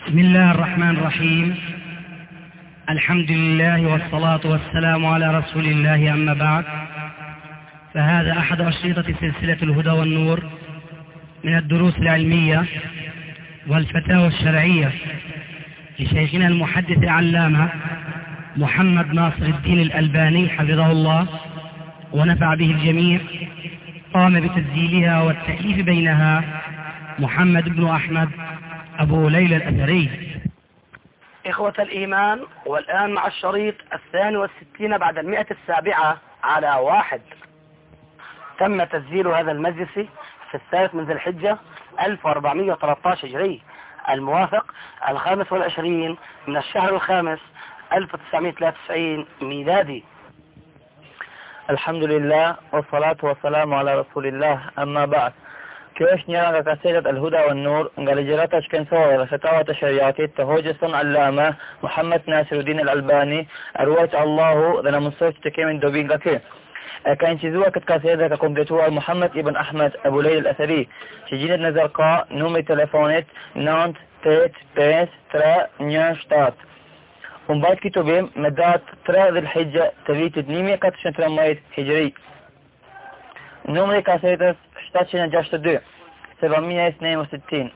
بسم الله الرحمن الرحيم. الحمد لله والصلاة والسلام على رسول الله، أما بعد، فهذا أحد أشرطة سلسلة الهدى والنور من الدروس العلمية والفتاوى الشرعية لشيخنا المحدث العلامة محمد ناصر الدين الألباني حفظه الله ونفع به الجميع. قام بتسجيلها والتأليف بينها محمد بن أحمد أبو ليلى الأثري. إخوة الإيمان، والآن مع الشريط 62 بعد 107 على 1. تم تسجيل هذا المجلس في 3 من ذي الحجة 1413 هجري، الموافق 25 من الشهر الخامس 1993 ميلادي. الحمد لله والصلاة والسلام على رسول الله، أما بعد. كيش نيران كاسيدة الهدى والنور قال جراتش كان سوى فتاوى تشريعاتي تهوجسن علامة محمد ناصر الدين الألباني أرويت الله ذنا مصوت تكيمن دوبين كي كان تزوى كاسيدة ككمبيوتر محمد ابن أحمد أبو ليلى الأثري تجينا نزرقاء نومي تلفونات نانت تيت بيس ترى نياشتات ومبعد كتبهم مدات ترى ذي الحجة تبيت دنيمي كاتشن ترميت هجري نومي كاسيدة شتاتشنا جاشت دو 762.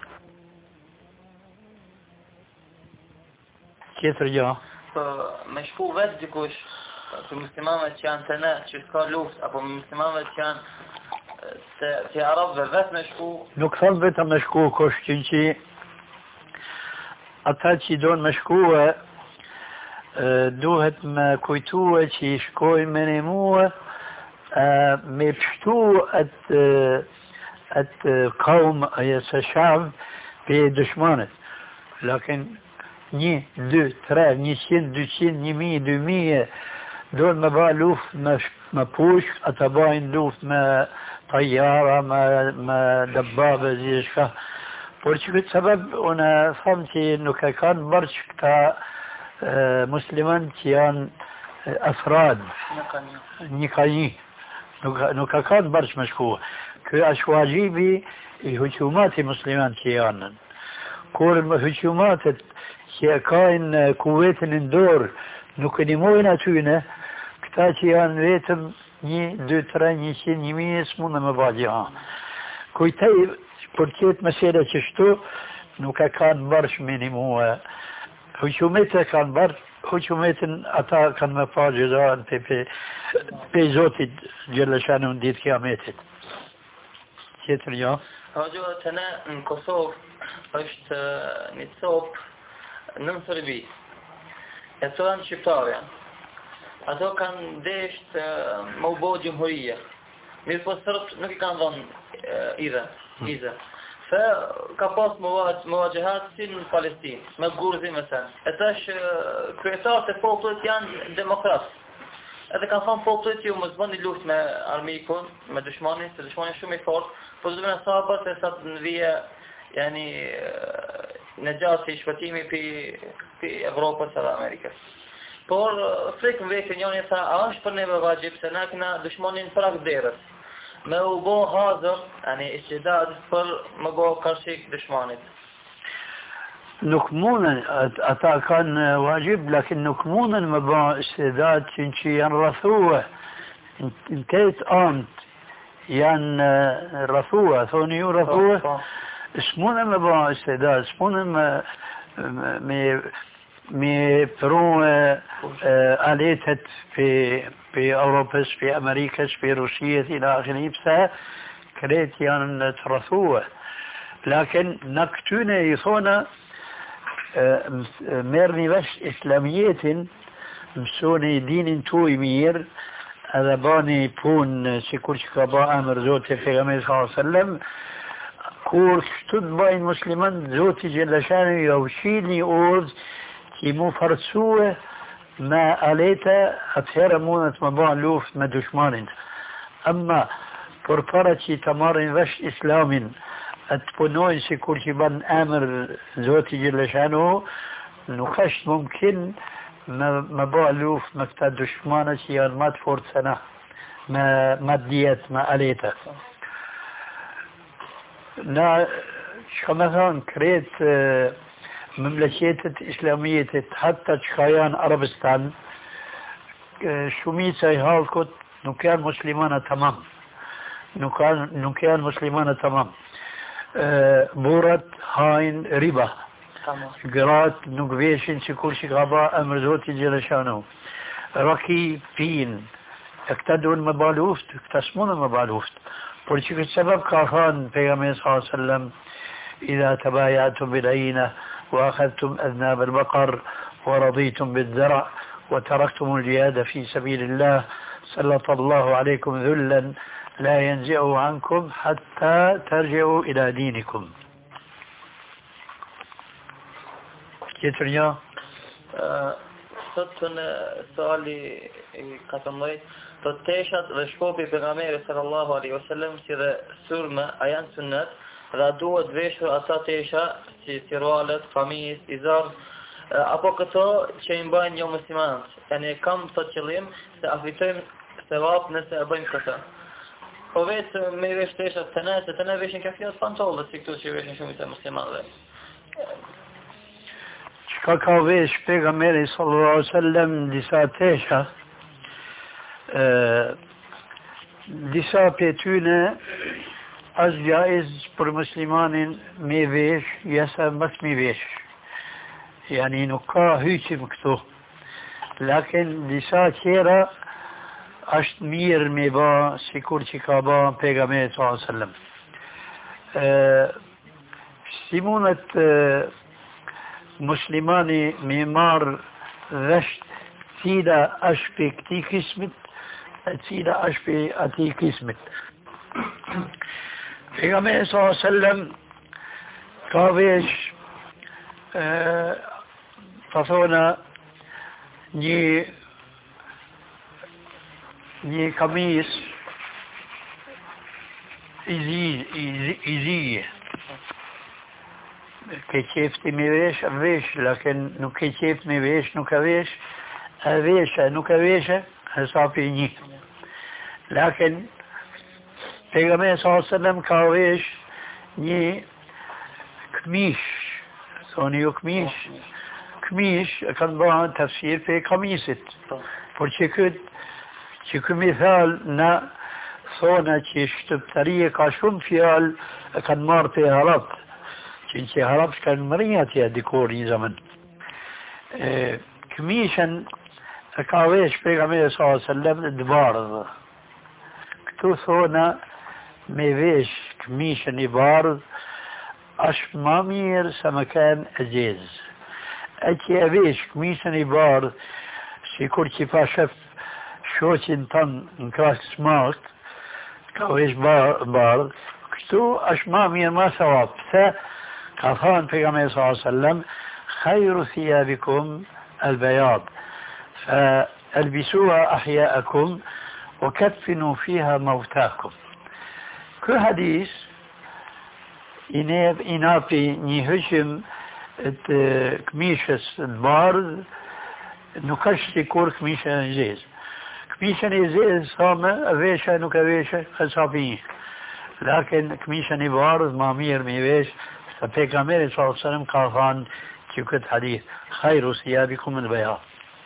كيف رجع؟ مشكو بدكوش في المسلمان كان تنا شكار لوس أبو المسلمان كان في عرب بس مشكو نقصد بيتا مشكو كوش كنشي أتاتشي دون مشكوة دوهت ما كويتوة شي شكوي منموة مبشتو قوم الشعب في دشمانه، لكن ني دو ترى نيشين دوشين نيمي دومية دول ما بالوف ما بوش أتباين لوف ما طيارة ما دبابة زيشكا برشكت سبب أنا فهمتي إنه كان برشكتا مسلمان كيان أفراد نقاني نوكا كان برش مشكوه كأشواجيبي هجومات المسلمان كيانا كور الهجومات كاين كويت اندور نكنمونا تونا كتاتيان ريتم ني دو تراني شي نيمي اسمونا مبادئها كويتاي بوركيت مسيرة تشتو نوكا كان برش مينيمو هجومتها كان برش هجومات أتا كان مفاجئان في زوتي جل شانه ديت كياماتت كيتر يا هاجو تنا نكسوف اشت نتصوب ننصر بي يتوان شبتار يعني هذا كان ديشت موضوع جمهورية ميفسرت نكي كان ظن إذا فكباس مواجهات سن فلسطين مبغورزي مثلا اتاش كريتار تفوتت يعني ديمقراط هذا كان فان فوتت يوم زمان اللوت ما ارميكون ما دشماني شو ميفورت فزمنا صابت تصد فيها يعني نجاتي شفتيمي في اوروبا سر امريكا por frikën vetë njëri tha a është për neve vajib se na kena dëshmonin prak derës ما هو بو حاضر يعني استعداد فر ما بو كرسي دشمانت نكمونا أتا كان واجب، لكن نكمونا ما بو استعداد تنشي ينرثوه انتهت آمت ين رثوه ثوني يرثوه اسمونا ما بو استعداد اسمونا ما برو آليتت في أوروبا في أمريكا في روسيا إلى آخره بسا كريت يعني ترثوه، لكن نكتونا يصونا ميرني بس إسلاميات مسوني دين توي مير هذا باني بون سيكورش كبا أمر زوتي في غمية صلى الله عليه وسلم كور شتد باين مسلمان زوتي جلشاني يوشيني أورد كي مو فرسوه ما أليتا أتهر مونة مباع لوف ما دشمان أما فرفرتي تمارن وش إسلام أتبنوين سيكورتي بان آمر زوتي جل شانه نخشت ممكن مباع لوف مكتا دشمانتي يعني ما تفورت سنة ما ديت ما أليتا نا شو مثلا كريت مملكتت إسلامية حتى تشخيان عربستان شميت هالكت نكان مسلمان تمام نكان مسلمان تمام بورت هاين ربا قرات نقبيشن شكول شغابا أمر زوتي جلشانو ركي فين اقتدوا المبالوفت اقتسمون المبالوفت ولكن السبب كافان پیغمبر صلى الله عليه وسلم إذا تبايعتم بالعينة وأخذتم أذناب البقر ورضيتم بالزرع وتركتم الجهاد في سبيل الله سلط الله عليكم ذلا لا ينزعه عنكم حتى ترجعوا إلى دينكم. كيف رجع؟ Sot në sali I 14 të teshat dhe shkopi pejgamberit sallallahu alaihi wasallam si dhe surme a janë sunnet dhe duhet veshur ata tesha si sirvalet, kamis, izar apo këto që I mbajnë jo muslimanët. Yani kam të qëllim se afitojmë sevap nëse e bëjmë këtë. Po vetë me vesh teshat të ne veshin kafijat pantollet si këtu që veshin shumit e muslimanëve. Ka vesh pejgamberi sallallahu alaihi wasallam disa tesha disa për tyne është jaiz për muslimanin me vesh jesa mës me vesh yani nuk ka hyqim këtu lakin disa tjera është mirë me ba sikur që ka ba pejgamberi sallallahu alaihi wasallam si mundet muslimani me marë vesht cila është për këti kismit e cila është për ati kismit. Pejgamberi sallallahu alaihi wasallam ka vesh të thona një kamis izije ke qefti me vesh, vesh, lakin nuk ke qeft me vesh, nuk e vesh, e veshe, nuk e veshe, hesapi një. Lakin, pejgamberi sallallahu alaihi wasallam ka vesh një këmish, thoni ju këmish, këmish e kanë bëhen tafsir për kamisit, por që këtë mithal na thona që shtëptarije ka shumë fjal e kanë marrë për harap, që harap s'kanë mërinja atje dikur një zaman. Këmishën e ka vesh pejgamberi sallallahu alaihi wasallam dëbardhë. Këtu thona me vesh këmishën I bardhë është ma mirë se më kanë e gjezë. E që e vesh këmishën I bardhë si kur që pa shëf shoqin tënë në krasë smakët ka vesh bardhë këtu është ma mirë ma savap. Pse كفان پیغمبر صلى الله عليه وسلم خير ثيابكم البياض فالبسوها أحياءكم وكفنوا فيها موتاكم. كل حديث إنابي نهجم كميشة البارد نكشتي كور كميشة نجيز كميشة نجيز صامة أفيشة نكويشة خصابين لكن كميشة نبارد مامير ميويش فبيغمبر صلى الله عليه وسلم ka thënë që këtë hadith khairu siyabikum al-bayad.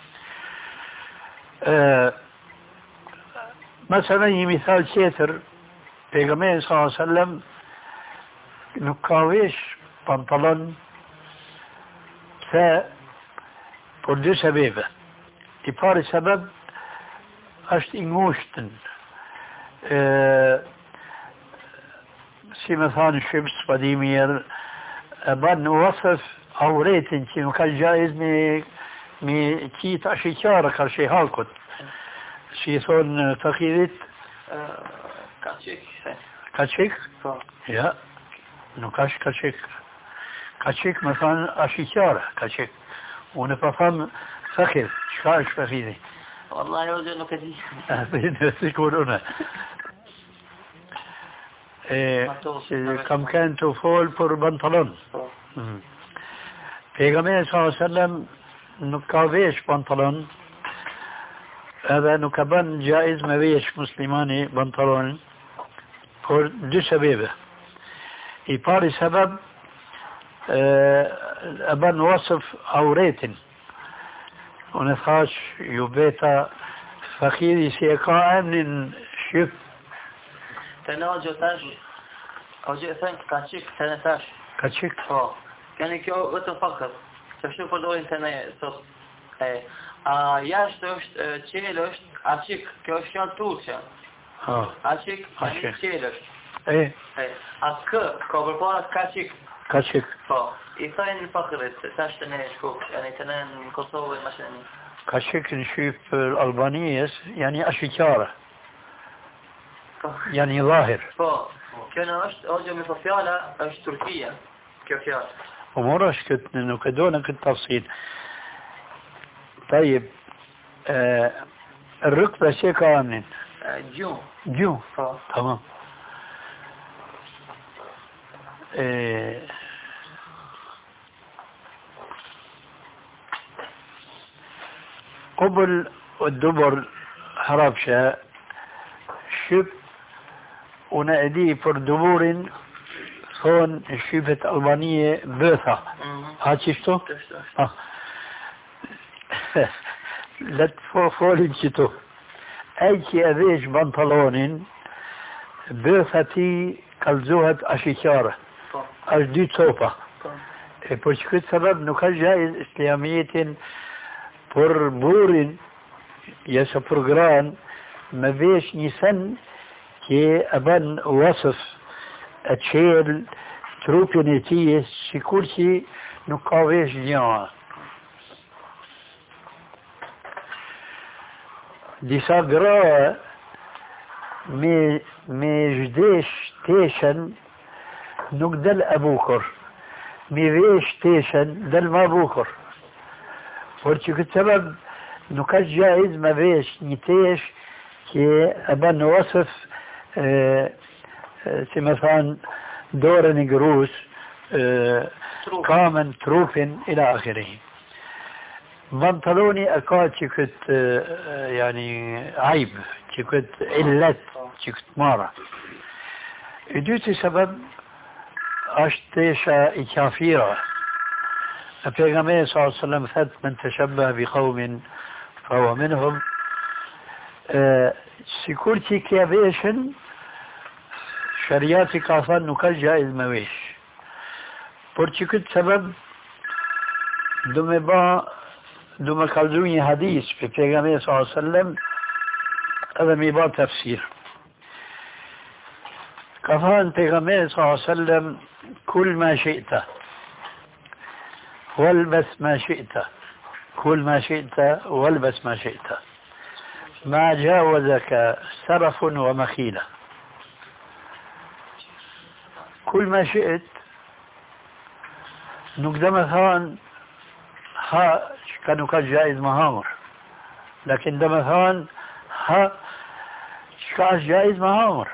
Mesela një misal tjetër pejgamberi sallallahu alaihi wasallam nuk ka vesh pantallon pse për dy sebebe. I pari sebeb është I ngushtën si me thanë shqips pa di mirë ban në wasëf auretin që nuk ka gjaiz me qitë ashikjarë ka shi halkut si thonë fakirit kachik ja nuk është kachik me thanë ashikjarë kachik unë pa thamë fakir qka është fakiri Wallahi o gjë nuk e di sikur unë kam kanë të folë për pantallon. Pejgamberi sallallahu alaihi wasallam nuk ka vesh pantallon, edhe nuk ka bën jaiz me vesh muslimani pantallon për dy sebebe. I pari sebeb أبن وصف عورات ونخاش يبيتا فخيري سيقاء من شف تناجو تاش أو جئ ثانك كاتشيك تنتاش كاتشيك يعني كيو وتفكر تشوف الأول تنا صوت ياش توش تشيلوش عشيك كيوشان توشان عشيك يعني تشيلوش ايه أسك كوبربارة كاتشيك كاتشيك إثنين فقرة تاش تنا شوف يعني تنا كوسوي مثلا كاتشيك نشوف الألبانيس يعني أشكارة يعني ظاهر كنا أرجو من صفيالة أش تركيا كيف ومرش كنت نكدونك التفصيل. طيب الركبة شيء كامل جو تمام. قبل الدبر حربشة شب ونأدي پر دبور هون شبه ألبانية بوثا هاد شفتو؟ لا تفولين شتو أيكي أذيش بنطلون بوثتي كالزوهة أشيكارة أجدي توبة بوشكت سبب نكال جائز إسلامية پر بورين يسا برغران ما بيش نيسان كي أبن وصف أتشيل تروبينيتية سيكورتي نقاويش ديان ديسا قراءة مي جديش تيشن نقدل أبوكر مي ويش تيشن دل ما بوكر ورشي سبب نكاش جائز ما بيش نتيش كي أبن وصف مثلا دور نجروس كامن تروفن إلى آخره. بنطلوني أكاد شكت يعني عيب شكت علت شكت مارة إدوتي سبب أشتيشا إكافيرا النبي صلى الله عليه وسلم ثبت من تشبه بقوم فهو منهم. سيكورتي كيابيشن شرياتي كافان نكال جائز مويش برچكت سبب دوما كالدوني حديث في پیغمبر صلى الله عليه وسلم هذا ميبا تفسير كافان پیغمبر صلى الله عليه وسلم كل ما شئت والبس ما شئت كل ما شئت والبس ما شئت ما جاوزك سرف ومخيلة كل ما شئت نقدم ثان ها كانوا كجائز مهامر لكن دم ثان ها كاش جائز مهامر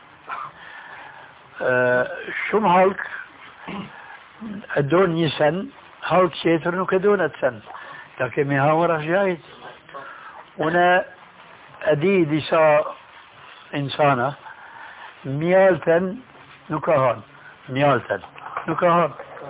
شم هالك الدون يسن هالك شيتر نكدون سن لكن مهامر جائز هنا أدي دساء إنسانة ميالتن نكهان ميالتن نكهان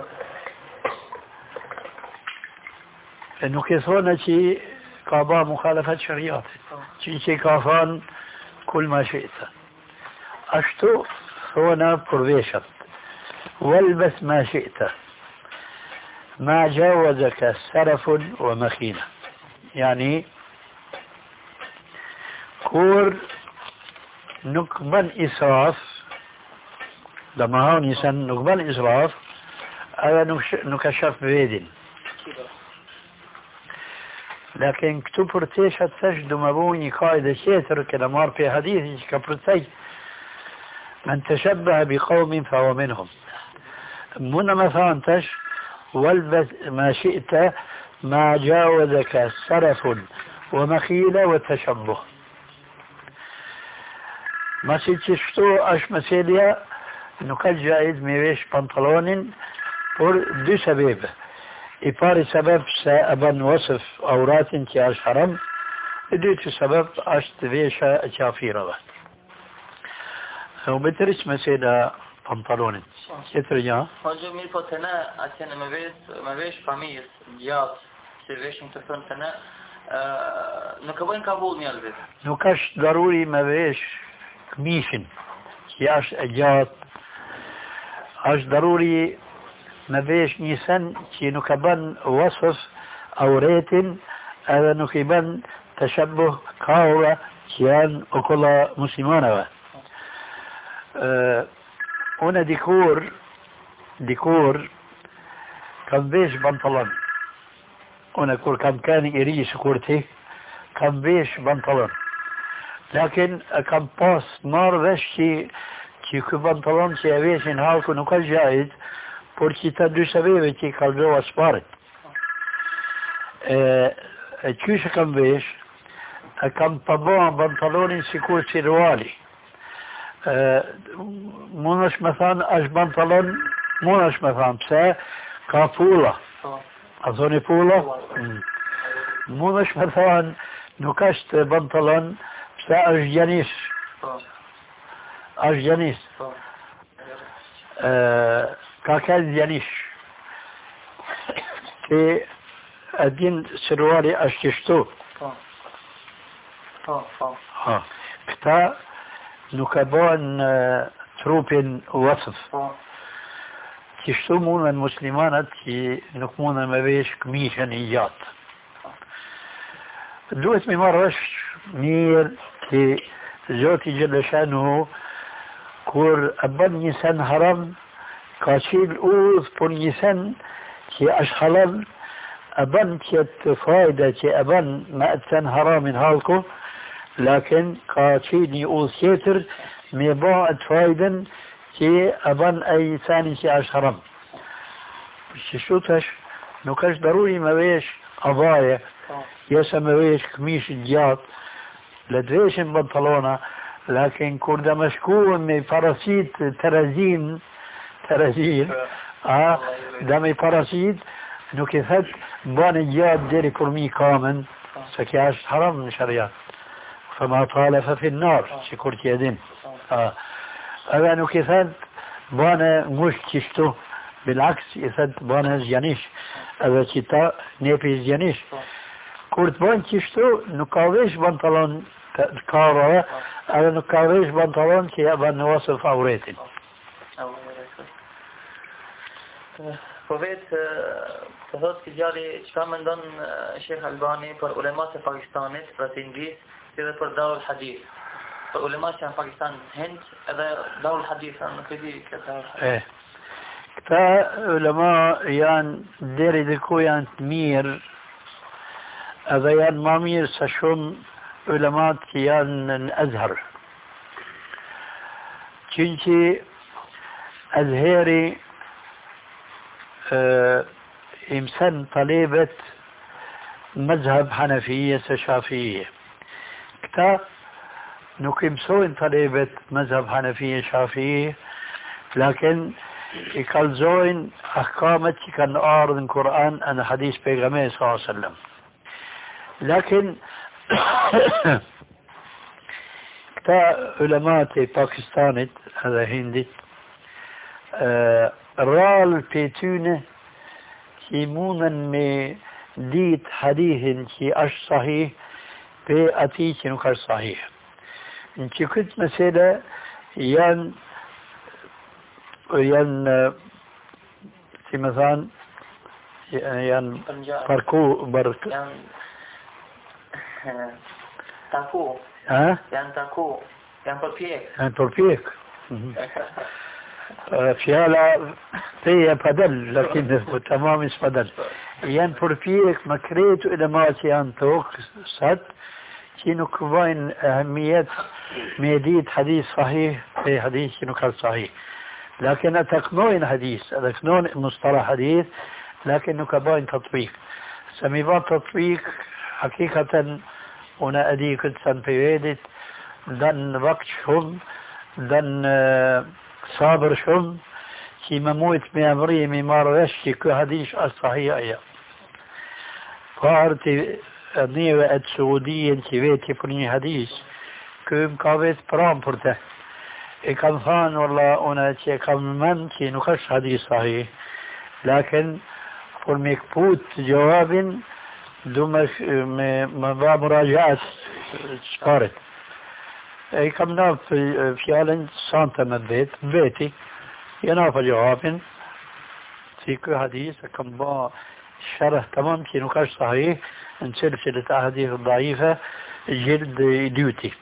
نكثونا شي قابا مخالفة شريعة شي كافان كل ما شئت أشتو هنا برويشت والبس ما شئت ما جاوزك سرف ومخيلة يعني كور نقبل إسراف لما هون يسن نقبل إسراف هذا نكشف بيدن لكن كتب رتيشة تجد مبوني قائدة شيتر كلمار في حديث كبرتي من تشبه بقوم فهو منهم من مثلا تش والبس ما شئت ما جاوزك سرف ومخيلة وتشبه ما شفتو اش مسئلة نقل جائز ميويش بنطلون por دو سبب إباري سبب سأبن وصف أورات انتياج حرم دوتي سبب أشتفيشة كافيرة وبترش مسئلة pantalonit. Qëtër ja? Po gjë mirë, po të ne, atje në me vesh familjes, gjatë, që veshin të thënë të ne, nuk e bëjnë kavull njerëzit. Nuk është daruri me vesh këmishin, që është e gjatë, është daruri me vesh një sen që nuk e bën wasëf auretin, edhe nuk i bën të shëbëh kaura që janë okolla muslimanëve. Unë dikur kam vesh pantalon. Unë kur kam qenë i ri sikur ti, kam vesh pantalon. Lakin kam pas marrë vesh që ky pantalon që e veshin halku nuk është gjajt, por që ta dy sebeve që i kalzova sparit. Qyshe kam vesh, kam përbëha pantalonin sikur si ruali. Mund është me thanë, është pantalon, mund është me thanë, pse ka pula. A thoni pula? Mund është me thanë, nuk është pantalon, pse është gjanish. Është gjanish. Ka këllë gjanish. Që e din se ruali është qështu. Këta nuk e bën trupin wasëf. Qështu mundën muslimanat që nuk mundën me vesh këmishën i gjatë. Duhet me marrë është mirë që Zoti Gjellëshanu kur e bën një sen haram ka qilë udhë për një sen që është halal e bën qëtë fajda që e bën me e sen haramin halku, lakin ka qilë një udhë tjetër me ba e të fajden që e bën e i seni që është haram. Që shutash nuk është daruri me vesh abaje, jese me vesh këmishit gjatë, le të veshin pantalona, lakin kur dhe me shkuën me parasit terezin, dhe me parasit, nuk i thëtë bane gjatë deri kur mi kamen, se kja është haram në sharia. Fëma tale fe finnar, që kur t'je din. Edhe nuk i thëtë bane ngush qishtu, bilaks i thëtë bane zjanish, edhe që ta nepi zjanish. Kur të bënë qishtu, nuk ka vesh pantalon të karave, edhe nuk ka vesh pantalon që ja banë në wasë favoretin. Po vetë, të thotë si gjalli, që ka me ndonë Shekh Albani për ulemat e Pakistanit, për të Indis, si dhe për Darul Hadith. Për ulemat që në Pakistan Hind, edhe Darul Hadith, në këti këtë Darul Hadith. Këta ulema janë, deri dhe ku janë të mirë, edhe janë ma mirë sa shumë ulemat që janë në Azhar. Qënqi Azheri imsen talebet مذهب حنفية شافعية. كتا نكمسون طلبة مذهب حنفية شافعية لكن يكالزون أحكامت كان أعرض القرآن أنا حديث بيغمية صلى الله عليه وسلم لكن كتا علماء باكستاني هذا هندي رال بيتونه يمونن مي ديت حديث كي أش صحيح بي أتي كي نكر صحيح انتي كنت مسألة ين في مثلا ين بركو تاكو ها ين تاكو ين بربيك فيها هي بدل لكن تمام بدل ين بربيك مكريت إلى ما تيان توك صد كينو كوين أهمية ميديت حديث صحيح في حديث كينو كان صحيح لكن أتقنون حديث أتقنون مصطلح حديث لكن كباين تطبيق سميبان تطبيق حقيقة هنا أدي كنت سنبيدت دن وقت شم دن صابر شم كي مموت ميامري ميمار وشي كو حديث الصحيح أيا فارتي نيوة السعودية كي ويتي فرني حديث كو مكاويت برام برته كان ثان والله أنا شيء كم من شيء نقش حديث صحيح لكن والمكبوت جواب دومش ما مراجعة شكارت أي كم ناف في عالم سانتا من بيتي يناف جواب في حديث كم با شرح تمام شيء نقش صحيح من سلسلة أحاديث ضعيفة جلد ديوتي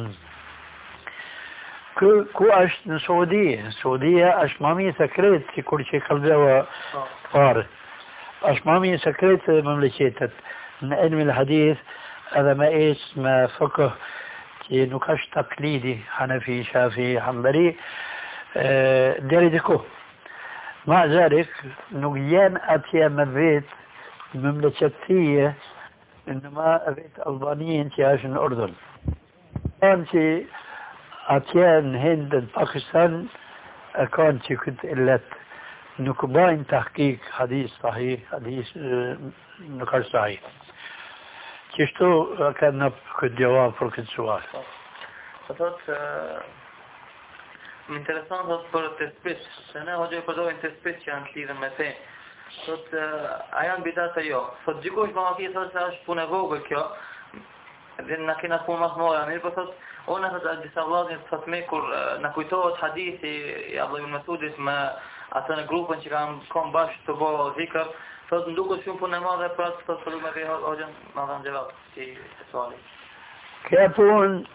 كو أش السعودية أش مامي سكرت في كل شيء قلبه وفار أش مامي سكرت مملكتت من علم الحديث هذا ما إيش ما فقه كي نقاش تقليدي حنفي شافعي حنبلي ديردكو مع ذلك نقيان أتيا مبيت مملكتية إنما أبيت ألبانيين تياش الأردن كانت أتيان هند باكستان كانت كنت إلت نكباين تحقيق حديث صحيح حديث نقاش صحيح كشتو كان نبقى الجواب فرق السؤال Interesant është për tespit, se ne hoxha I përdojnë tespit që janë të lidhën me fe. Thot, a janë bidat e jo. Thot, gjikosh më maki thot se është punë e vogël kjo, dhe na kena punë mas mora, mirë, po thot, ona thot, disa vllazën thot me kur na kujtohet hadithi I Abdullah ibn Mas'udit me atë në grupën që kanë bashkë të bo zikër, thot, nduket shumë punë e madhe për atë thot për me ve hoxhën ma dhanë gjevap si suali. Kjo punë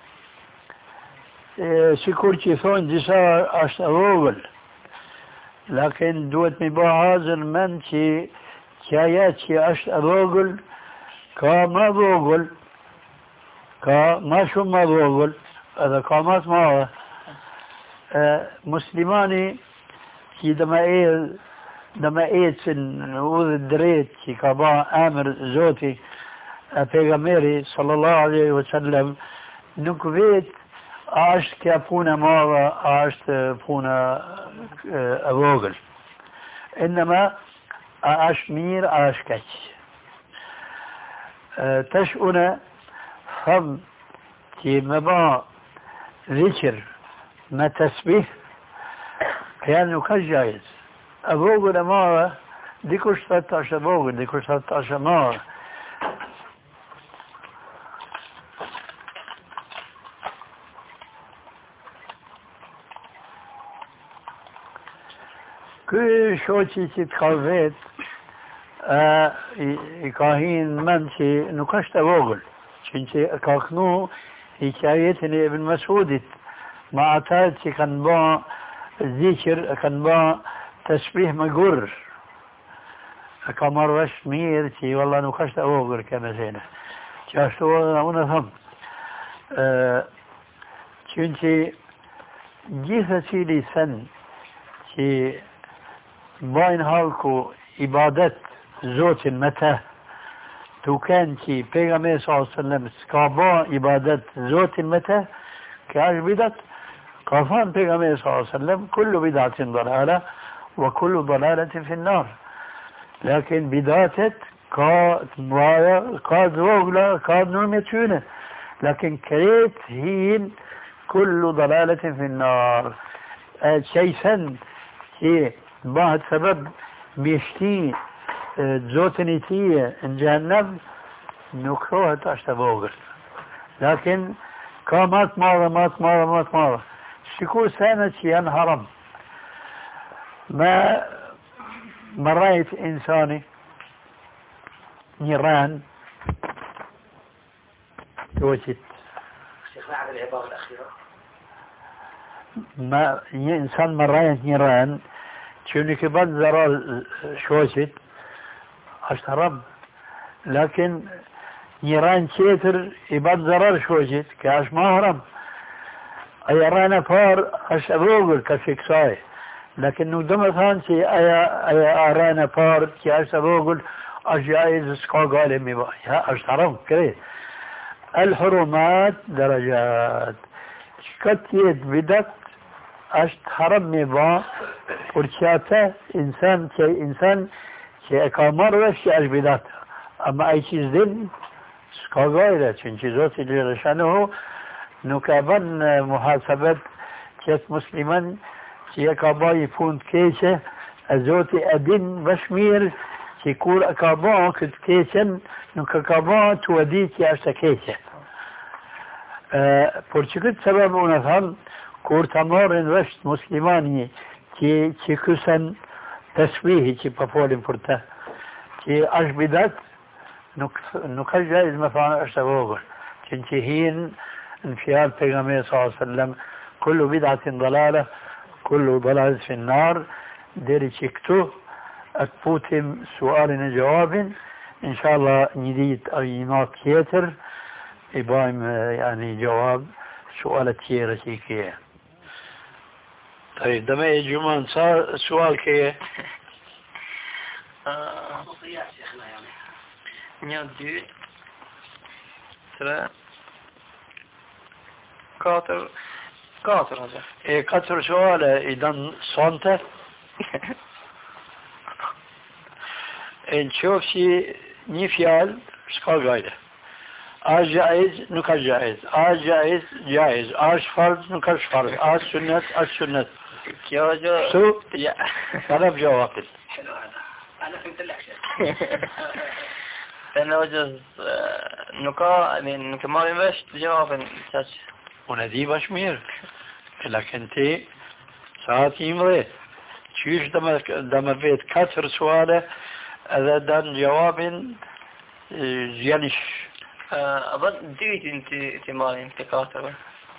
sikur që thonë disa është e vogël lakin duhet mi ba hazër mend që aja që është e vogël ka ma vogël ka ma shumë ma vogël edhe ka ma të madhe muslimani që dhe me ecën në udhë drejt që ka ba emër Zoti e pejgamberi sallallahu alaihi wasallam nuk vet a është kja punë e madhe, a është punë e vogël. Innëma, a është mirë, a është keq. Tash une thëmë që me ba dhikr me tasbih, kja nuk është gjajz. E vogël e madhe, dikush thëtë është e vogël, dikush thëtë është e madhe. Ky shoqi që të ka vetë, I ka hinë mend që nuk është e vogël, që ka kënu I qajetin E Ibn Mas'udit, ma ata që kanë ba zikër, kanë ba tasbih me gurr. Ka marrë vesh mirë që valla nuk është e vogël kjo mesele. Që ashtu unë thëmë, që gjithë cili sen që bajnë halku ibadet Zotin me te të kenë që pejgamberi s.a.s. s'ka ba ibadet Zotin me te kjo është bidat ka thënë pejgamberi s.a.s. kullu bidatin dalala wa kullu dalalatin fi nnar lakin bidatet ka të mraja ka të vogla ka të nërme të qyne lakin kret hin kullu dalalatin fi nnar qejsen që بعد سبب بيشتي زوتني تيه ان جهنم نكروه تاشتا بوغل لكن كامات مارة شكو سنة شيئا هرم ما رأيت إنساني نيران توجد شيخنا على العبارة الأخيرة ما إنسان ما رأيت نيران چونی که بعد ضرر شوشت është haram lakin një ranë tjetër I bat zarar shoqit kjo është ma haram aja ranë e parë është e vogël ka që kësaj lakin nuk do me thanë që aja ranë e parë që është e vogël është jaiz s'ka gale mi ba ja është haram krejt الحرمات درجات كتيت بدت أشت حرم مبا ورشاته إنسان شيء كامر وشيء بدت أما أي شيء ذن سكاغايرة چون چیزاتی لرشانه نكابن محاسبت qëtë musliman që e ka bëj punë të keqe, e Zoti e din bash mirë që kur e ka bëj këtë keqen, nuk e ka bëj të e di që është e keqe. Por që këtë sebeb unë e thamë, kur të marrin vështë muslimani që kësen tesbihi që përfolim për të, që është bidat, nuk është gjajz me thane është e vogër, që hinë në fjallë pejgamberi sallallahu alaihi wasallam, kullu bidatin dalale, kullu dalalet fin nar, deri që këtu e të putim sualin e gjawabin, inshallah një dit a një natë tjetër, i bajmë yani gjawab sualet tjera që i kje. طيب دم يجمعون صار سؤال كي خصوصيات شيخنا يعني një, dy, tre, katër atë. katër suale i dan sonte e në qofë që një fjalë s'ka gajde. A jaiz nuk është jaiz. A jaiz, jaiz. A është fard nuk është fard. A është sunnet, është sunnet. Kjo gjë شو؟ ja. طلب جواب. حلو هذا انا فهمت لك شيخ Në vëgjës nuk ka, nuk e marim vesh të gjavapin qaq. Unë e di bash mirë. Lakin ti, sa ti imre, qysh dhe me vetë 4 suale edhe dan gjavabin zjanish. A bën dytin ti marim të 4.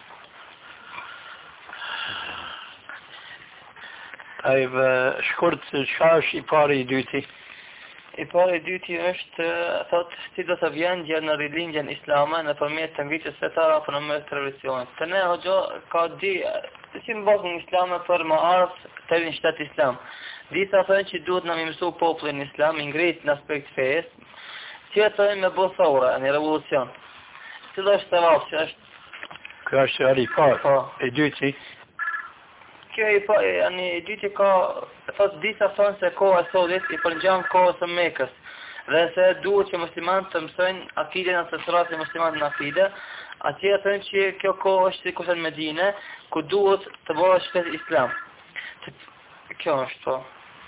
طيب shkurt, çka është i pari i dyti? I pari i dyti është, thot, si do të vjen gjë në rilindjen islame në përmjet të ngritjes fetare apo në mes tradicionit. Të ne, hoxho, ka di, si në bakën islame për më ardhë të vinë shtetë islam. Disa thënë që duhet në më mësu popullin islam, i ngrit në aspekt fejës, që e thënë me bo thora, një revolucion. Cilo është të valë, që është... Kjo është i parë, i dyti. Kjo i dyti ka, thot disa thonë se koha e sotit i përngjan kohës së Mekës, dhe se duhet që muslimanët të mësojnë akide në të sërati muslimanët në akide, atje thonë që kjo kohë është si kushe në Medine, ku duhet të bëhet shtet islam. Kjo është po.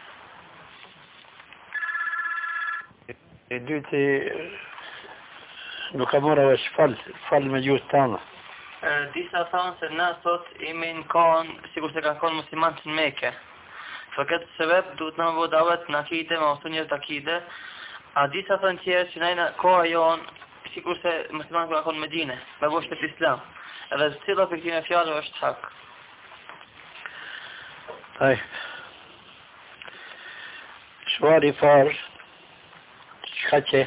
I dyti nuk e mora është falë me gjusë tanë. Disa thonë se na sot imi në kohën, sikur se ka kohën muslimanët në Mekë. Për këtë sebeb duhet në më bëhet davet në akide, më mësu njërë të akide, a disa thonë tjerë që najna koha jonë, sikur se muslimanët ka kohën në Medine, me bëhet shtetë islam. Edhe cila për këtime fjallë është hak. Taj. Shvari farë, qka që?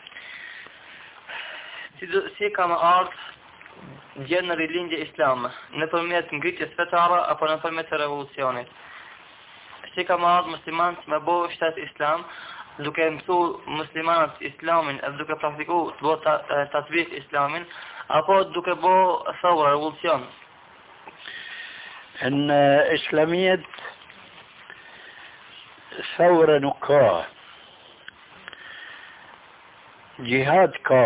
Si ka më ardhë gjë në rilindje islame, në përmjet ngritjes fetare apo në përmjet të revolucionit. Si ka më ardhë muslimanët me bo shtet islam, duke mësu muslimanët islamin edhe duke praktiku të bo tatbik islamin, apo duke bo thawra, revolucion. Në islamijet thawra nuk ka, jihad ka.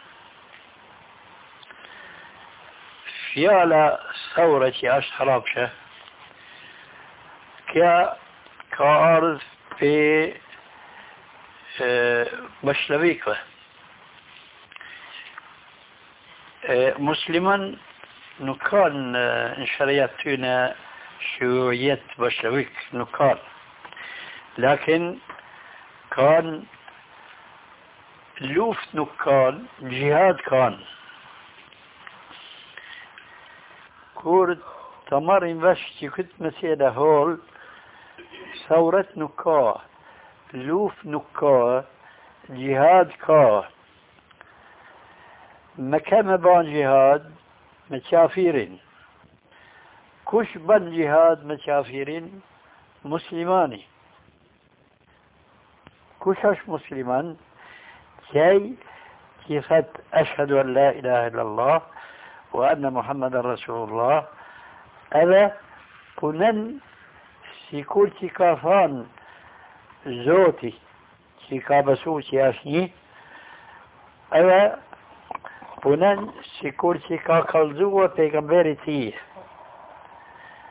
Fjala thawra që është harapshe, kja ka ardhë për bashkëlavikve. Musliman nuk kanë në shariat ty në shujet bashkëlavik, nuk kanë. Lakin kanë luft nuk kanë, jihad kanë. Kur të marrin vesh që këtë mesele hol, thawret nuk ka, luft nuk ka, jihad ka. Me ka me ban jihad me qafirin. Kush ban jihad me qafirin? Muslimani. Kush është musliman? Qaj që thët ashhadu an la ilaha illallah وأن محمد رسول الله ألا punën sikur që ka thënë Zoti që ka besu që është një, edhe punën sikur që ka kallëzua pejgamberi tij.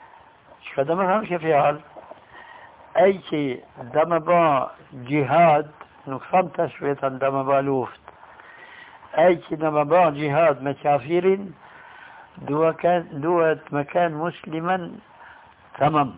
فده مثلا كيف يعال أي شيء دم با جهاد نقصان تشوية دم با لوفت أي شيء دم با جهاد مكافرين دوت مكان مسلما تمام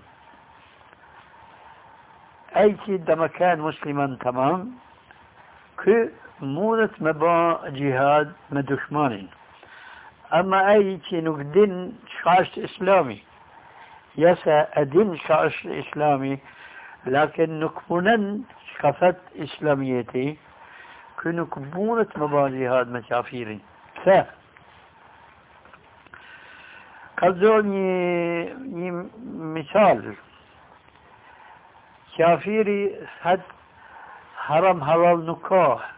أي شيء دم كان مسلما تمام كي مورت مبا جهاد مدشمانين أما أي شيء نقدن شعش إسلامي يسا أدين شعش إسلامي لكن نكمنن شخفت إسلاميتي كنكمونة مبالي هاد مشافيرين قدروني مثال شافيري هاد حرم حلال نكاح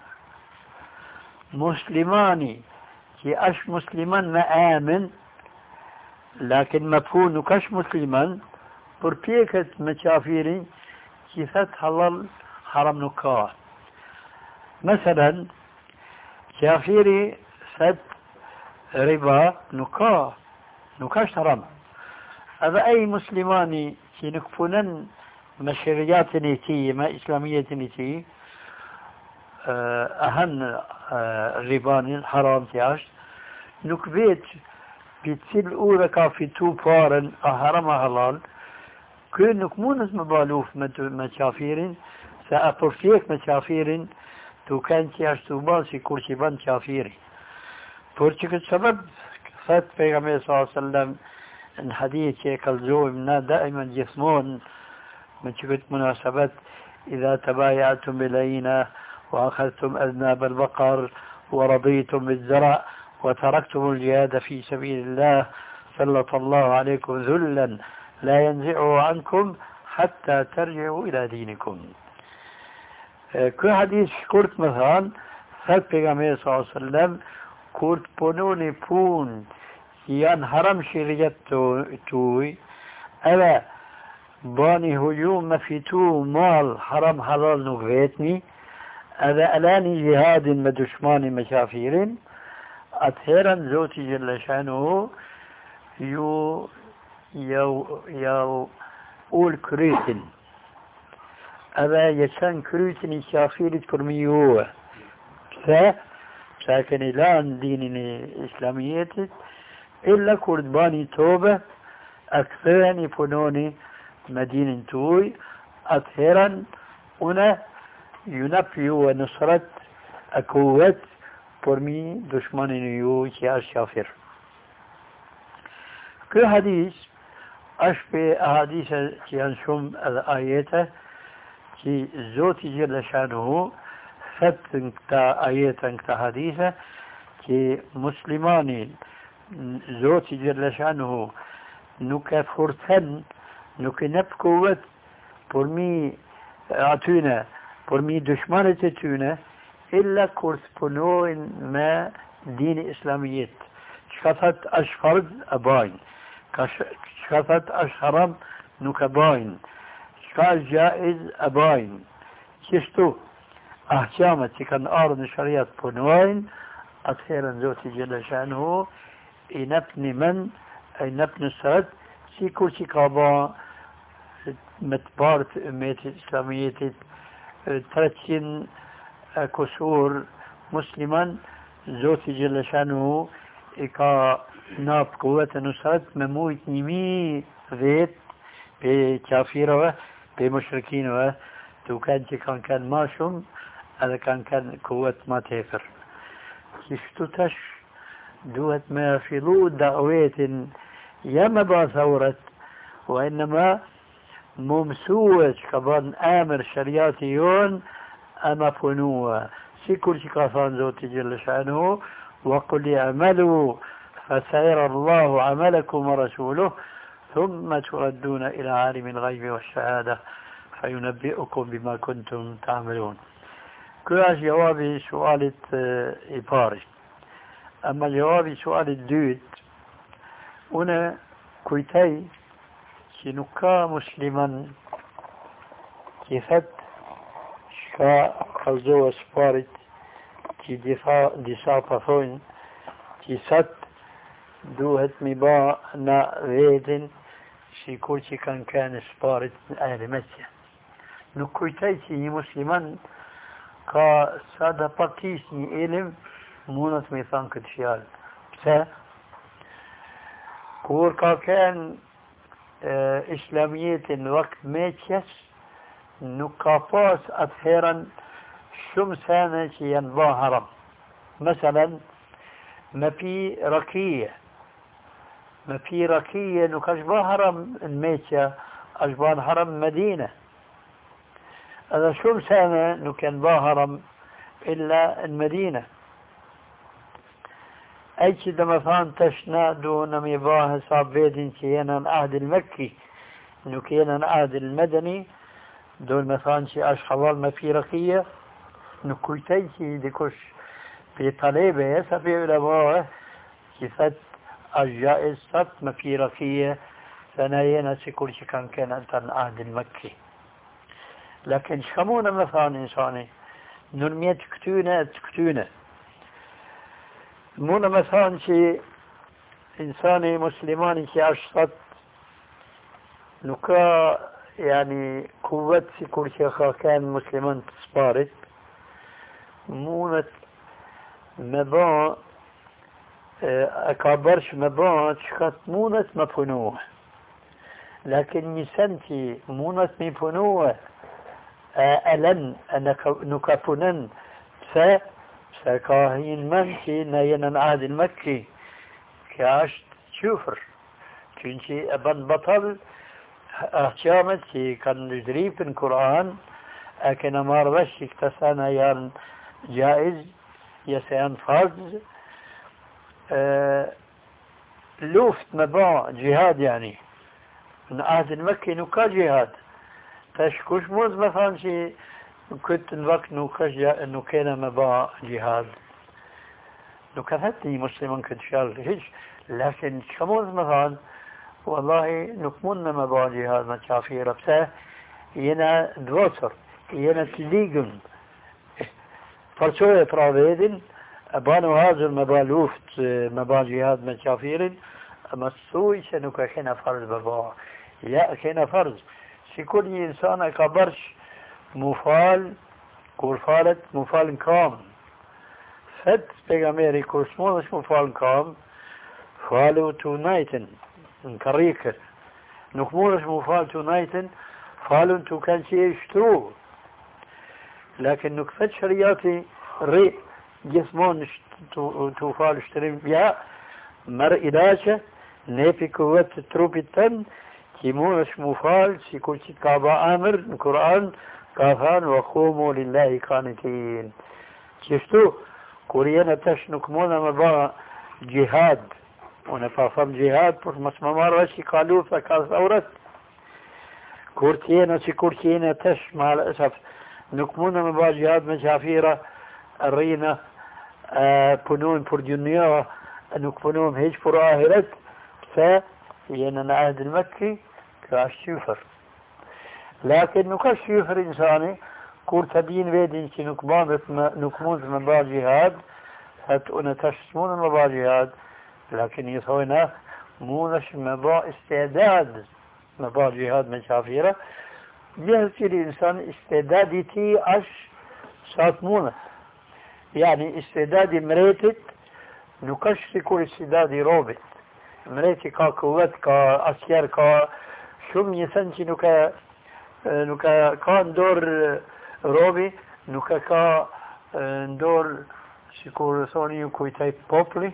مسلماني كي أش مسلمان ما آمن لكن مفهوم كش مسلمان بربيكة مشافيري كي فت حلال حرم نكاح مثلا شافيري فت ربا نكاش حرام هذا أي مسلماني كي نكفونن مشريات نيتي ما إسلامية نيتي أهم ربان حرام تياش نكبيت بتصير أوركا في تو بارن أحرم حلال كأنك مو نسمى بالوف مشافيرين سأبرفيك مشافيرين تو كان تياش تو باسي كورشيبان شافيري برشك السبب فات بيغمي صلى الله عليه وسلم الحديث يكالزو منا دائما جسمون من شكت مناسبات إذا تبايعتم بالعينة وأخذتم أذناب البقر ورضيتم بالزرع وتركتم الجهاد في سبيل الله سلط الله عليكم ذلا لا ينزعه عنكم حتى ترجعوا إلى دينكم كل حديث كورت مثلا فات بيغمي صلى الله عليه وسلم كورت بونوني بون يان حرم شريت توي ألا باني هجوم ما في تو مال حرم حلال نغيتني أذا ألاني جهاد مدشمان مشافير أطهرا زوتي جل شانه يو أول كريتن أذا يشان كريتن شافير كرميوه لكن الآن دين إسلامية إلا كردباني توبة أكثرني بنوني مدينة توي أطهرا هنا ينفي ونصرت أكوت برمي دشمن نيو كي الشافر كل حديث أشبه أحاديث كي أنشم الآيات كي زوتي جل شانه فتن كتا آيات كتا حديثة كي مسلماني زوتي جل شانه نكفرتن نكنبكوت برمي أعطينا برمي دشمنة تتونا إلا كورسبونوين ما دين إسلامية شخصت أشفرد أباين شخصت أشهرم نكباين شخص جائز أباين كشتو أحكامة كان أرض شريعة بونوين أطهيرا زوتي جل شأنه إنبني من أي نبني السرد سيكو سيكابا متبارت أمية الإسلامية 30 كسور مسلما زوتي جل شانه إكا ناب قوة نصرت مموت نمي ذات بكافيرة بمشركين تو كان ماشم هذا كان قوة ما تفر كشتوتش دوت ما في لو دعوات يما با ثورت وإنما ممسوج كبان آمر شرياتيون أما فنوة سيكل شكافان زوتي جل شأنه وقل اعملوا فسيرى الله عملكم ورسوله ثم تردون إلى عالم الغيب والشهادة فينبئكم بما كنتم تعملون كلاش جوابي سؤال إباري أما جوابي سؤال الدود هنا كويتاي كنكا مسلما كيفت شكا قلزو سبارت كي دفاع فاثوين كي ست دوهت مبا نا ريدن sikur që kanë kanë sparit ahli Mekë. Nuk kujtoj që një musliman ka sa da pakis një ilim mundet me i thanë këtë fjalë. Pse? Kur ka kanë islamijetin në vakt Mekës, nuk ka pas atëherën shumë sene që janë ba haram. Mesela me pi rakije. Me pi rakije nuk është ba haram në Mekë, është ba haram në Medine. Edhe shumë sene nuk janë ba haram illa në Medine. Ai që dhe me thanë tash na duhen në mi ba hesab vedin që jenë në ahdil Mekki, nuk jenë në ahdil Medeni, duhen me thanë që është halal me pi rakije, nuk kujtaj që dikush për talebe, sa për ulema, që thët është jaiz sot me pi rakije, se na jena sikur që kanë kënë të në ahdil Mekki. Lakin që mune me thanë insani, nërmjet këtyne të këtyne. Mune me thanë që insani muslimani që është sot nuk ka yani kuvvet sikur që ka kënë musliman të sparit, mundet me ba ka bërsh me ba që ka të mundet me punuhe. Lakin një sen që mundet me punuhe elen nuk ka punen pse ka hinë men që në jenë në ahdin Mekki, kja është qufër që e banë batal ahqamet që kanë zhripin Kur'an e kena marrë vesh që këta sana janë jaiz jese janë farz luft me ba gjihad yani në ahdin Mekki nuk ka gjihad. Tash kush mund me thanë që këtë në vakt nuk kena me ba gjihad. Nuk ka thëtë një musliman këtë fjallë hiq, lakin që mund me thanë wallahi nuk mund me ba gjihad me qafira, pse jena dvotër, jena të ligën. Farqoje pra vedin, e banu hazër me ba luft, me ba gjihad me qafirin, më thuj që nuk e kena farz me ba. Ja, e kena farz. Si kur një insan e ka bërsh mu falë, kur falet mu falë në kam. Fët pegameri kur s'mon është mu falë në kam, falu të najten, në karikër. Nuk mund është mu falë të najten, falun të kanë që e shtru. Lakin nuk thët shëriati rri gjithmon të falë shtërim. Ja, mërë ilaqe, nepi këvet të trupit tënë, që mund është mu falë, si kur që ka ba amër në Kur'an, ka thanë, wa kumu lillahi kanitin. Qështu, kur jenë tash nuk mund me ba gjihad, unë e pa thamë gjihad, për mos më marrë që ka lufa, ka thaurat. Kur t'jena, si kur t'jena tash, nuk mund me ba gjihad me qafira, rrina, punojnë për dunia, nuk punojnë heq për ahiret, pëse jenë në ahdil Mekki, ka është qyfër. Lakin nuk është qyfër insani, kur të din vedin që nuk mund me ba gjihad, thëtë unë tash mund me ba gjihad, lakin i thojna, mund është me ba istedad, me ba gjihad me qafira, njëhë cili insan istedadi ti është sa të mundë. Yani istedadi mretit, nuk është sikur istedadi robit. Mreti ka kuvet, ka asjer, ka shumë një sen që nuk e ka ndorë robi, nuk e ka ndorë, si kur thoni ju kujtaj popli.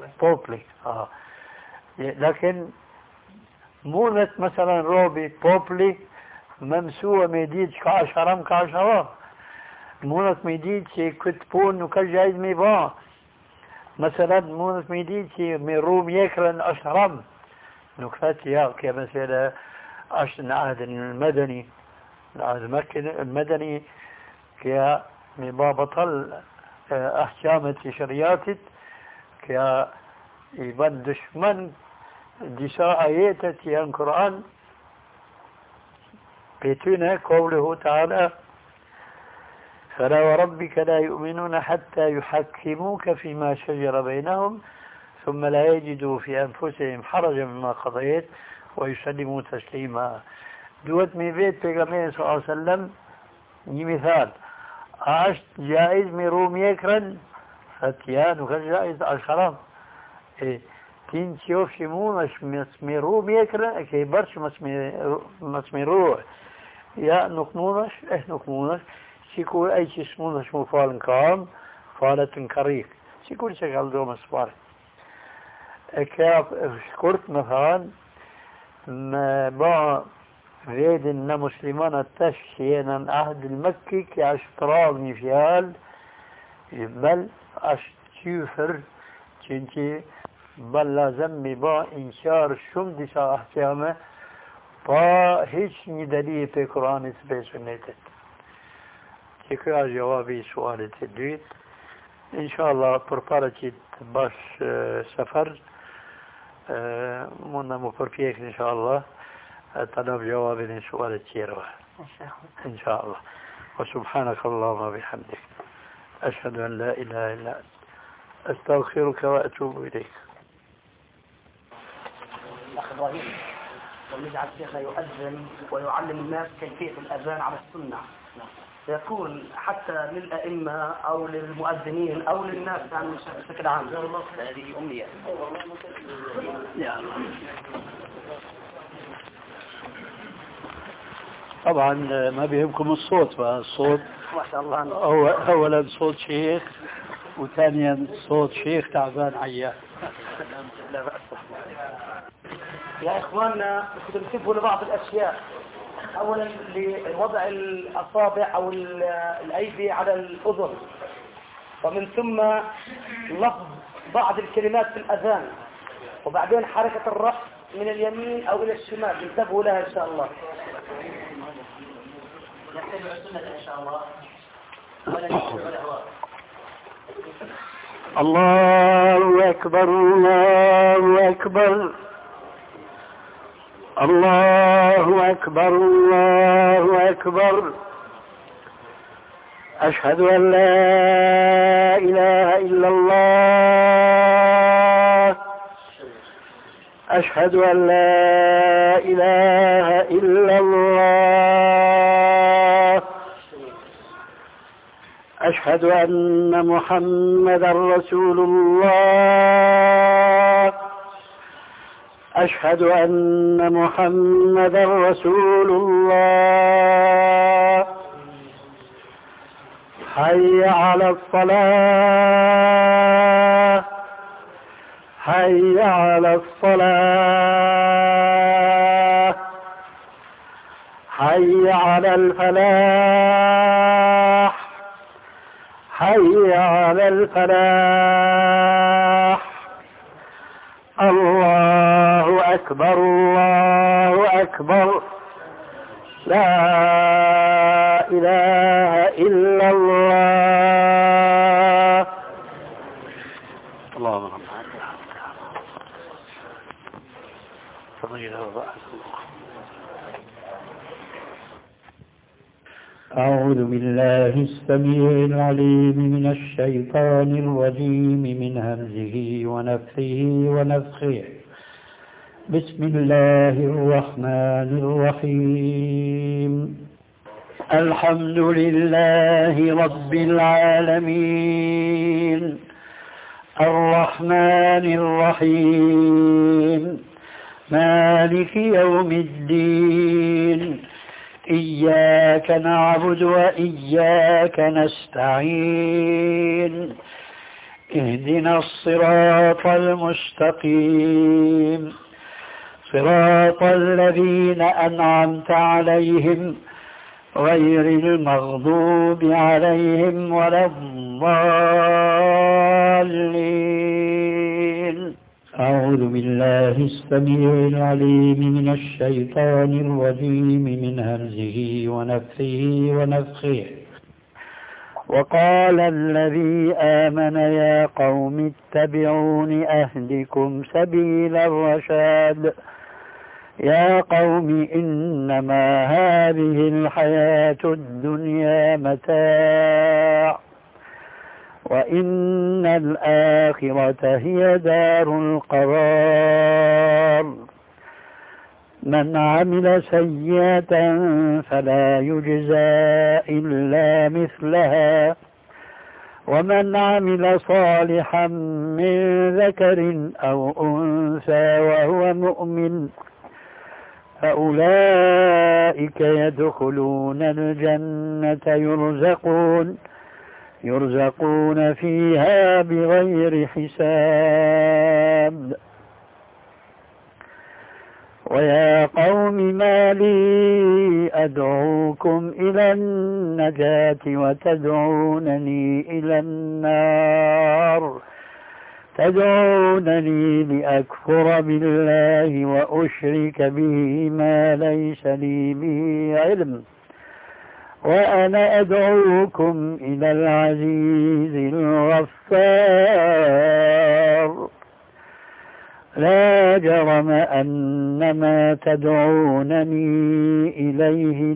Lakin mundet mësëran robi, popli, me mësua me ditë që ka është haram, ka është haram. Mundet me ditë që këtë punë nuk është gjajz me ba. Mesela mundet me ditë që me ru mjekrën është haram. Nuk thëtë ja, kja mesela është në ahdin Medeni, në ahdin Mekkin Medeni, kja me ba batal ahkamet i shëriatit, kja i ban dëshman disa ajetet që janë Kur'an, për tyne, qawluhu ta'ala, فلا وربك لا يؤمنون حتى يحكموك فيما شجر بينهم ثم لا يجدوا في أنفسهم حرجا مما قضيت ويسلموا تسليما. دوت من بيت پیغمبر صلى الله عليه وسلم مثال عشت جائز من روم يكرن فتيان وكان جائز الحرام تين تشوف شمو مش روم يكرن كي برش مش روح يا نقمونش نقمونش شيكول اي شي سمونش مو فالن كام فالة كريك شيكول شغال دوم اسبار كاب شكرت مثلا ما با ريدنا مسلمان تشينا عهد المكي كاشتراغ نفيال بل اشتيفر چنچه بل لازم با انشار شم دشا احكامه با هیچ ندلی په قرآن سبه سنته تکرار جوابی سوالت دوید انشاءالله پرپاره چید باش سفر منا مپرپیک انشاءالله طلب جواب سوالت چیروه ان شاء الله وسبحانك اللهم وبحمدك أشهد أن لا إله إلا أنت أستغفرك وأتوب إليك. الأخ إبراهيم ونجعل شيخنا يؤذن ويعلم الناس كيفية الأذان على السنة يكون حتى للأئمة أو للمؤذنين أو للناس يعني بشكل عام. هذه أمنية. طبعا ما بيهمكم الصوت فالصوت ما شاء الله أولا صوت شيخ وثانيا صوت شيخ تعبان عيان. لا بأس. يا إخواننا كنتم تنتبهوا لبعض الأشياء. أولا لوضع الأصابع أو الأيدي على الأذن ومن ثم لفظ بعض الكلمات في الأذان وبعدين حركة الرأس من اليمين أو إلى الشمال انتبهوا لها إن شاء الله. نتبع السنة إن شاء الله ولا نتبع الأهواء. الله أكبر الله أكبر الله أكبر الله أكبر أشهد أن لا إله إلا الله أشهد أن لا إله إلا الله أشهد أن محمدا رسول الله أشهد أن محمدا رسول الله حي على الصلاة حي على الصلاة حي على الفلاح حي على الفلاح الله أكبر الله أكبر لا إله إلا الله. اللهم أعوذ بالله السميع العليم من الشيطان الرجيم من همزه ونفخه ونفخه. بسم الله الرحمن الرحيم الحمد لله رب العالمين الرحمن الرحيم مالك يوم الدين إياك نعبد وإياك نستعين اهدنا الصراط المستقيم صراط الذين أنعمت عليهم غير المغضوب عليهم ولا الضالين. أعوذ بالله السميع العليم من الشيطان الرجيم من همزه ونفخه ونفخه. وقال الذي آمن يا قوم اتبعون أهدكم سبيل الرشاد يا قوم إنما هذه الحياة الدنيا متاع وإن الآخرة هي دار القرار من عمل سيئة فلا يجزى إلا مثلها ومن عمل صالحا من ذكر أو أنثى وهو مؤمن فأولئك يدخلون الجنة يرزقون فيها بغير حساب. ويا قوم ما لي أدعوكم إلى النجاة وتدعونني إلى النار تدعونني لأكفر بالله وأشرك به ما ليس لي به علم وأنا أدعوكم إلى العزيز الغفار. لا جرم أن ما تدعونني إليه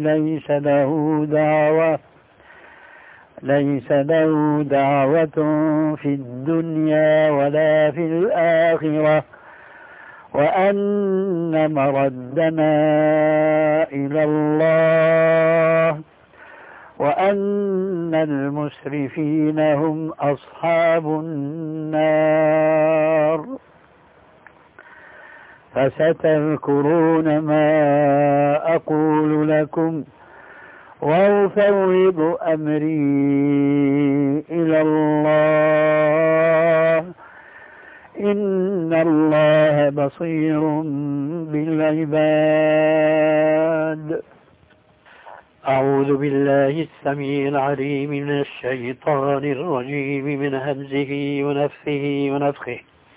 ليس له دعوة في الدنيا ولا في الآخرة وأن مردنا إلى الله وأن المسرفين هم أصحاب النار. فستذكرون ما أقول لكم وأفوض أمري إلى الله إن الله بصير بالعباد. أعوذ بالله السميع العليم من الشيطان الرجيم من همزه ونفثه ونفخه.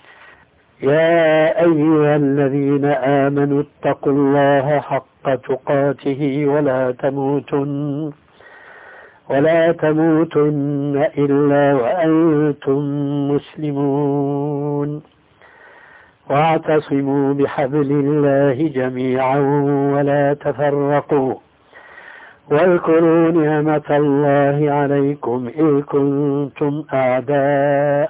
يا أيها الذين آمنوا اتقوا الله حق تقاته ولا تموتن إلا وأنتم مسلمون واعتصموا بحبل الله جميعا ولا تفرقوا واذكروا نعمة الله عليكم إذ كنتم أعداء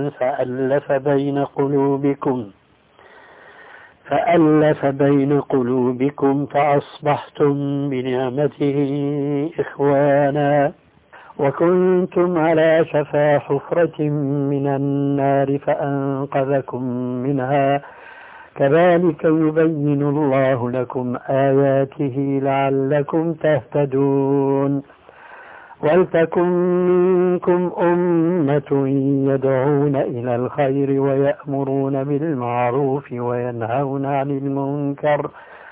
فألف بين قلوبكم فأصبحتم بنعمته إخوانا وكنتم على شفا حفرة من النار فأنقذكم منها كذلك يبين الله لكم آياته لعلكم تهتدون. ولتكن منكم أمة يدعون إلى الخير ويأمرون بالمعروف وينهون عن المنكر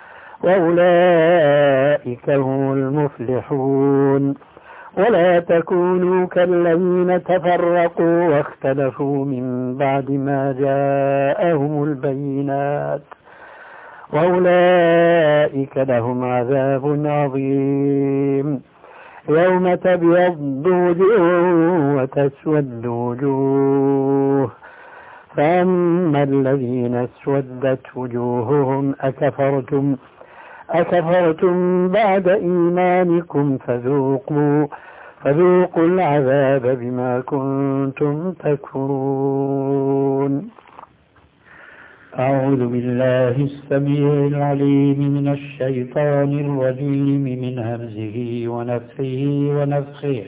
وأولئك هم المفلحون. ولا تكونوا كالذين تفرقوا واختلفوا من بعد ما جاءهم البينات وأولئك لهم عذاب عظيم. يوم تبيض وجوه وتسود وجوه فأما الذين اسودت وجوههم أكفرتم بعد إيمانكم فذوقوا العذاب بما كنتم تكفرون. أعوذ بالله السميع العليم من الشيطان الرجيم من همزه ونفثه ونفخه.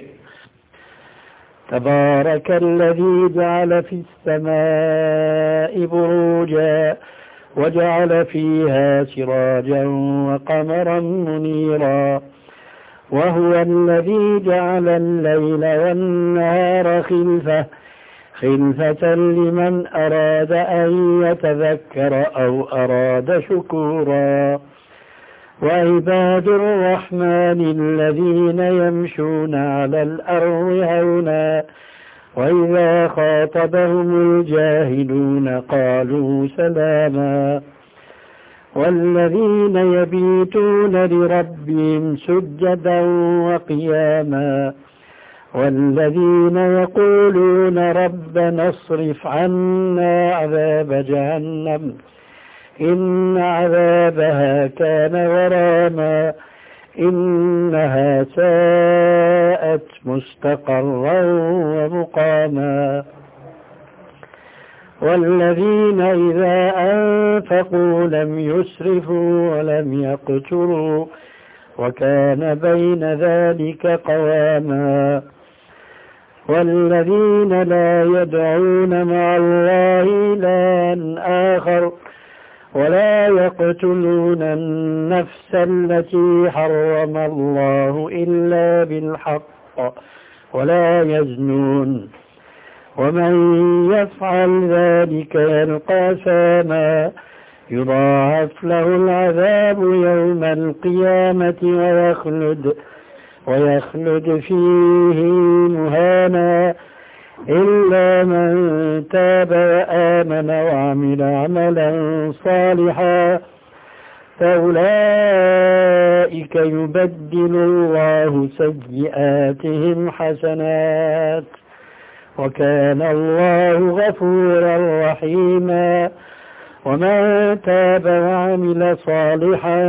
تبارك الذي جعل في السماء بروجا وجعل فيها سراجا وقمرا منيرا وهو الذي جعل الليل والنهار خلفة لمن أراد أن يتذكر أو أراد شكورا. وعباد الرحمن الذين يمشون على الأرض هونا وإذا خاطبهم الجاهلون قالوا سلاما. والذين يبيتون لربهم سجدا وقياما والذين يقولون ربنا اصرف عنا عذاب جهنم إن عذابها كان غراما إنها ساءت مستقرا ومقاما. والذين إذا أنفقوا لم يسرفوا ولم يقتروا وكان بين ذلك قواما والذين لا يدعون مع الله إلها آخر ولا يقتلون النفس التي حرم الله إلا بالحق ولا يزنون ومن يفعل ذلك يلقى أثاما يضاعف له العذاب يوم القيامة ويخلد فيه مهانا إلا من تاب وآمن وعمل عملا صالحا فأولئك يبدل الله سيئاتهم حسنات وكان الله غفورا رحيما ومن تاب وعمل صالحا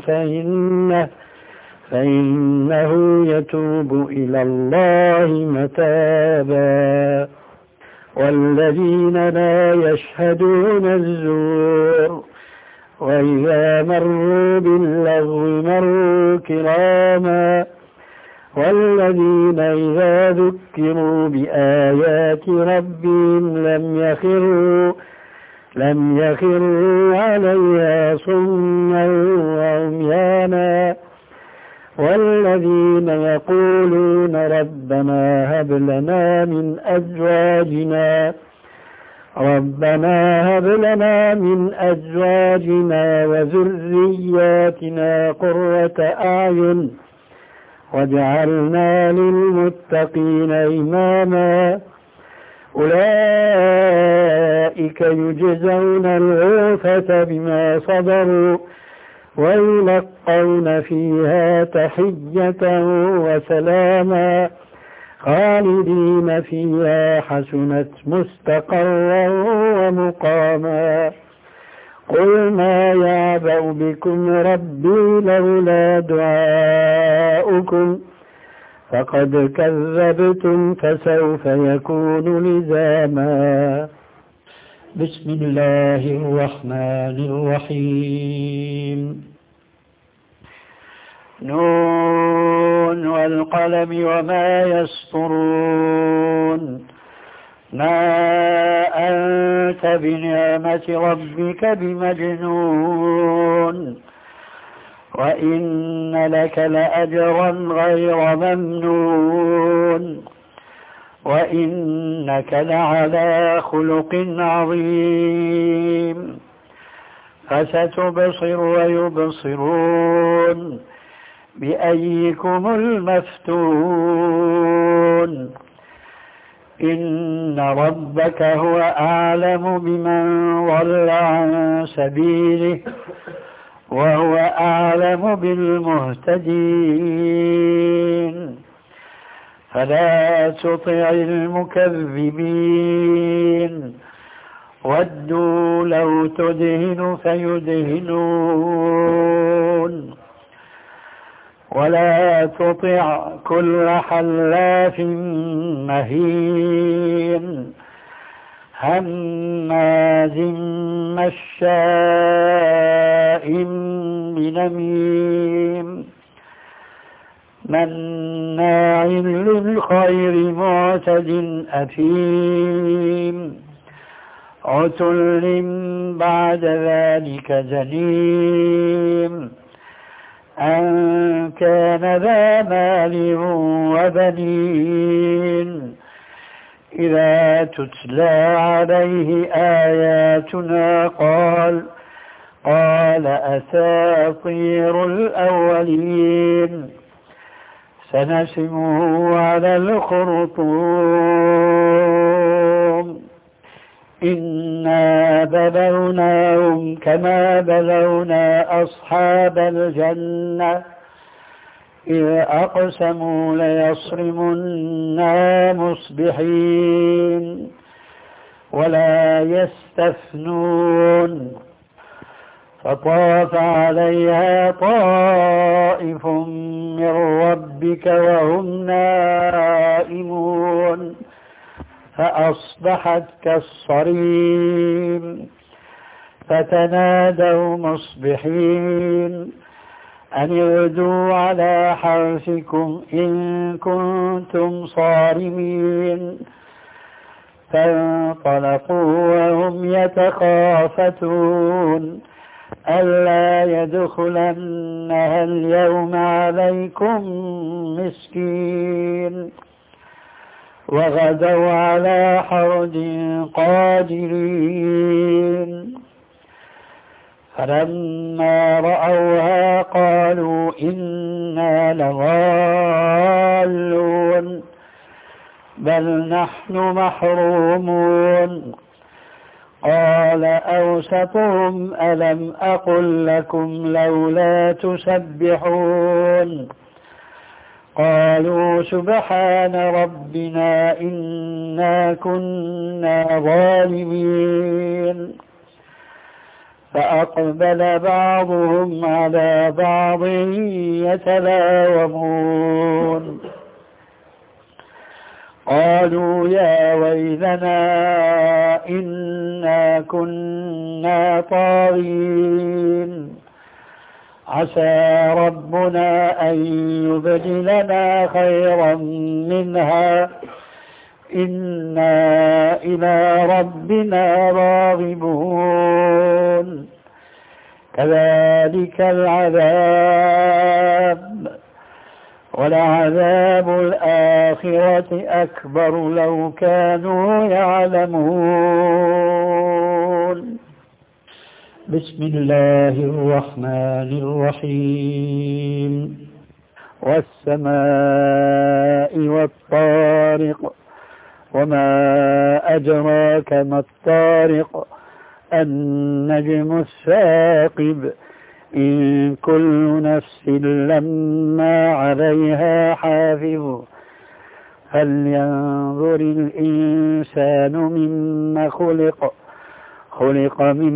فإنه يتوب إلى الله متابا والذين لا يشهدون الزور وإذا مروا باللغو مروا كراما والذين إذا ذكروا بآيات ربهم لم يخروا عليها صما وعميانا والذين يقولون ربنا هب لنا من أزواجنا وذرياتنا قرة أعين واجعلنا للمتقين إماما أولئك يجزون الغرفة بما صبروا ويلقون فيها تحية وسلاما خالدين فيها حسنت مستقرا ومقاما قل ما يعبأ بكم ربي لولا دعاؤكم فقد كذبتم فسوف يكون لزاما بسم الله الرحمن الرحيم نون والقلم وما يسطرون ما أنت بنعمة ربك بمجنون وإن لك لأجرا غير ممنون وإنك لعلى خلق عظيم فستبصر ويبصرون بأيكم المفتون إن ربك هو أعلم بمن ضل عن سبيله وهو أعلم بالمهتدين فلا تطع المكذبين ودوا لو تدهن فيدهنون ولا تطع كل حلاف مهين هماز مشاء بنميم مناع للخير معتد أثيم عتل بعد ذلك زنيم أن كان ذا مال وبنين إذا تتلى عليه آياتنا قال أساطير الأولين سنسمه على الخرطوم إنا بلوناهم كما بلونا أصحاب الجنة إذ أقسموا ليصرمنا مصبحين ولا يستثنون فطاف عليها طائف من ربك وهم نائمون فأصبحت كالصريم فتنادوا مصبحين أن اغدوا على حرثكم إن كنتم صارمين فانطلقوا وهم يتخافتون ألا يدخلنها اليوم عليكم مسكين وغدوا على حرد قادرين فلما رأوها قالوا إنا لضالون بل نحن محرومون قال أوسطهم ألم أقل لكم لولا تسبحون قالوا سبحان ربنا إنا كنا ظالمين فأقبل بعضهم على بعض يتلاومون قالوا يا ويلنا إنا كنا طاغين عسى ربنا أن يبدلنا خيرا منها إنا إلى ربنا راغبون كذلك العذاب ولعذاب الآخرة أكبر لو كانوا يعلمون بسم الله الرحمن الرحيم والسماء والطارق وما أدراك ما الطارق النجم الثاقب إن كل نفس لما عليها حافظ فلينظر الإنسان مما خلق من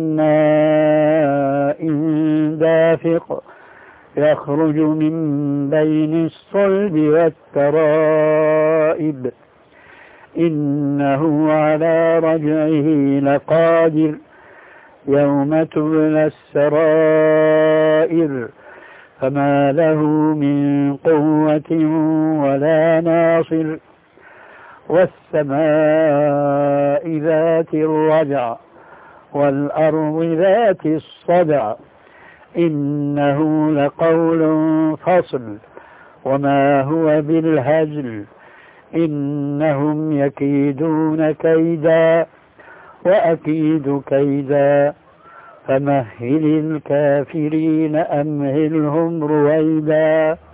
ماء دافق يخرج من بين الصلب والترائب إنه على رجعه لقادر يوم تبلى السرائر فما له من قوة ولا ناصر والسماء ذات الرجع والأرض ذات الصدع إنه لقول فصل وما هو بالهزل إنهم يكيدون كيدا وأكيد كيدا فمهل الكافرين أمهلهم رويدا